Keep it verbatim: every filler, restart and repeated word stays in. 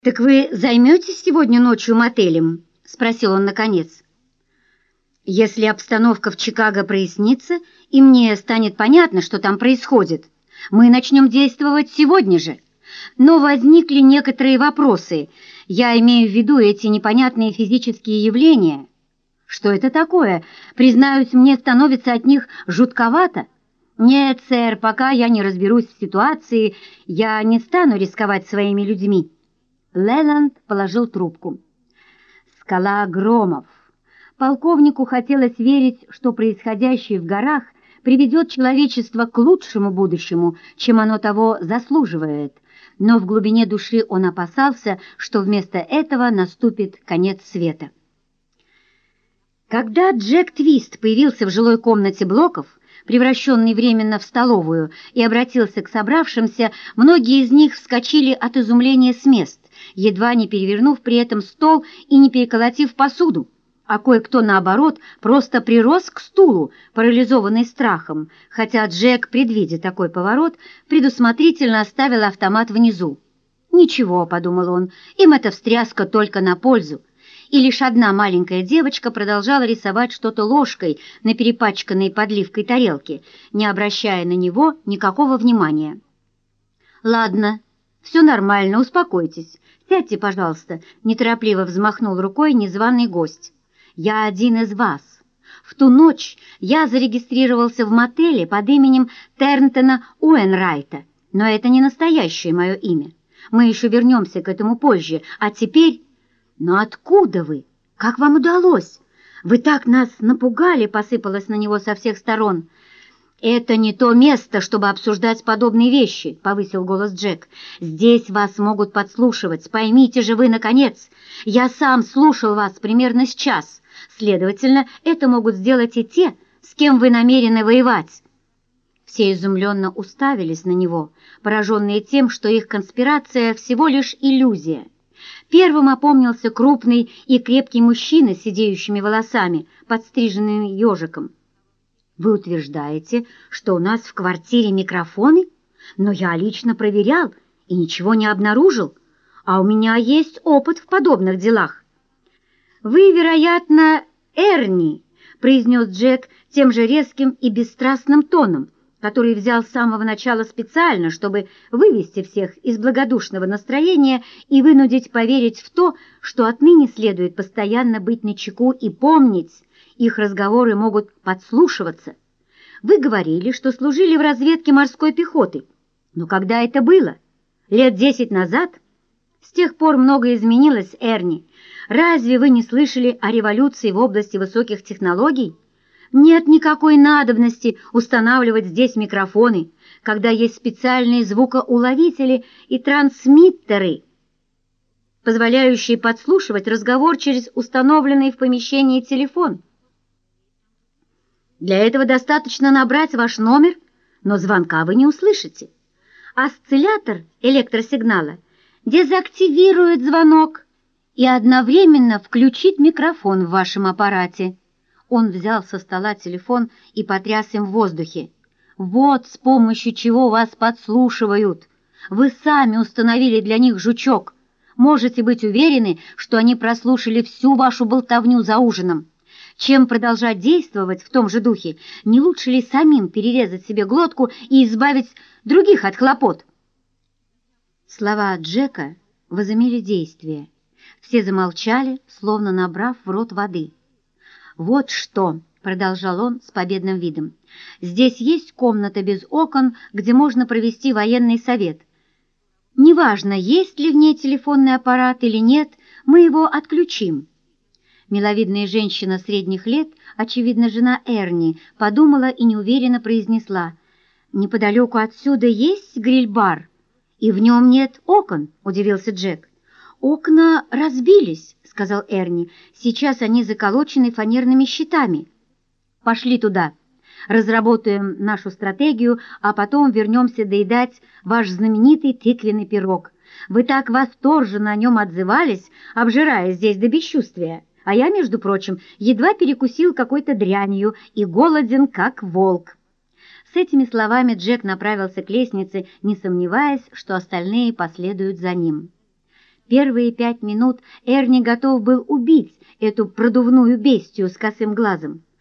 «Так вы займетесь сегодня ночью мотелем?» — спросил он наконец. «Если обстановка в Чикаго прояснится, и мне станет понятно, что там происходит, мы начнем действовать сегодня же. Но возникли некоторые вопросы. Я имею в виду эти непонятные физические явления. Что это такое? Признаюсь, мне становится от них жутковато. Нет, сэр, пока я не разберусь в ситуации, я не стану рисковать своими людьми». Лэланд положил трубку. Скала громов. Полковнику хотелось верить, что происходящее в горах приведет человечество к лучшему будущему, чем оно того заслуживает, но в глубине души он опасался, что вместо этого наступит конец света. Когда Джек Твист появился в жилой комнате Блоков, превращенный временно в столовую, и обратился к собравшимся, многие из них вскочили от изумления с мест, едва не перевернув при этом стол и не переколотив посуду, а кое-кто, наоборот, просто прирос к стулу, парализованный страхом, хотя Джек, предвидя такой поворот, предусмотрительно оставил автомат внизу. «Ничего», — подумал он, — «им эта встряска только на пользу». И лишь одна маленькая девочка продолжала рисовать что-то ложкой на перепачканной подливкой тарелке, не обращая на него никакого внимания. «Ладно, все нормально, успокойтесь. Сядьте, пожалуйста», — неторопливо взмахнул рукой незваный гость. «Я один из вас. В ту ночь я зарегистрировался в мотеле под именем Тернтона Уэнрайта, но это не настоящее мое имя. Мы еще вернемся к этому позже, а теперь...» «Но откуда вы? Как вам удалось? Вы так нас напугали!» — посыпалось на него со всех сторон. «Это не то место, чтобы обсуждать подобные вещи», — повысил голос Джек. «Здесь вас могут подслушивать. Поймите же вы, наконец. Я сам слушал вас примерно с час. Следовательно, это могут сделать и те, с кем вы намерены воевать». Все изумленно уставились на него, пораженные тем, что их конспирация всего лишь иллюзия. Первым опомнился крупный и крепкий мужчина с сидеющими волосами, подстриженными ежиком. «Вы утверждаете, что у нас в квартире микрофоны? Но я лично проверял и ничего не обнаружил, а у меня есть опыт в подобных делах». «Вы, вероятно, Эрни», — произнес Джек тем же резким и бесстрастным тоном, который взял с самого начала специально, чтобы вывести всех из благодушного настроения и вынудить поверить в то, что отныне следует постоянно быть начеку и помнить, их разговоры могут подслушиваться. Вы говорили, что служили в разведке морской пехоты. Но когда это было? Лет десять назад? С тех пор многое изменилось, Эрни. Разве вы не слышали о революции в области высоких технологий? Нет никакой надобности устанавливать здесь микрофоны, когда есть специальные звукоуловители и трансмиттеры, позволяющие подслушивать разговор через установленный в помещении телефон. Для этого достаточно набрать ваш номер, но звонка вы не услышите. Осциллятор электросигнала дезактивирует звонок и одновременно включит микрофон в вашем аппарате. Он взял со стола телефон и потряс им в воздухе. «Вот с помощью чего вас подслушивают. Вы сами установили для них жучок. Можете быть уверены, что они прослушали всю вашу болтовню за ужином. Чем продолжать действовать в том же духе, не лучше ли самим перерезать себе глотку и избавить других от хлопот?» Слова Джека возымели действие. Все замолчали, словно набрав в рот воды. «Вот что», — продолжал он с победным видом, — «здесь есть комната без окон, где можно провести военный совет. Неважно, есть ли в ней телефонный аппарат или нет, мы его отключим». Миловидная женщина средних лет, очевидно, жена Эрни, подумала и неуверенно произнесла: «Неподалеку отсюда есть гриль-бар, и в нем нет окон», — удивился Джек. «Окна разбились», — сказал Эрни. «Сейчас они заколочены фанерными щитами». «Пошли туда, разработаем нашу стратегию, а потом вернемся доедать ваш знаменитый тыквенный пирог. Вы так восторженно о нем отзывались, обжирая здесь до бесчувствия, а я, между прочим, едва перекусил какой-то дрянью и голоден, как волк». С этими словами Джек направился к лестнице, не сомневаясь, что остальные последуют за ним. Первые пять минут Эрни готов был убить эту продувную бестию с косым глазом.